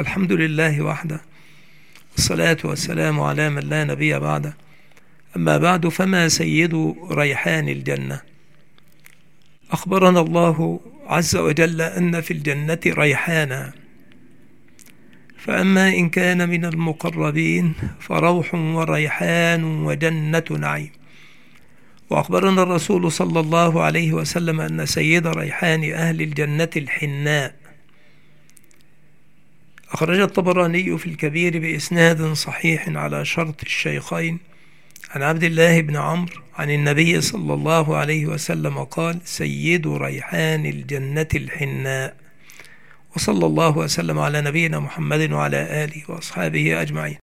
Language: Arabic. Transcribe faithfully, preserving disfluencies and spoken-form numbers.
الحمد لله وحده، الصلاة والسلام على من لا نبي بعده. أما بعد، فما سيد ريحان الجنة؟ أخبرنا الله عز وجل أن في الجنة ريحانا، فأما إن كان من المقربين فروح وريحان وجنة نعيم. وأخبرنا الرسول صلى الله عليه وسلم أن سيد ريحان أهل الجنة الحناء. أخرج الطبراني في الكبير بإسناد صحيح على شرط الشيخين عن عبد الله بن عمرو عن النبي صلى الله عليه وسلم قال: سيد ريحان الجنة الحناء. وصلى الله وسلم على نبينا محمد وعلى آله وأصحابه أجمعين.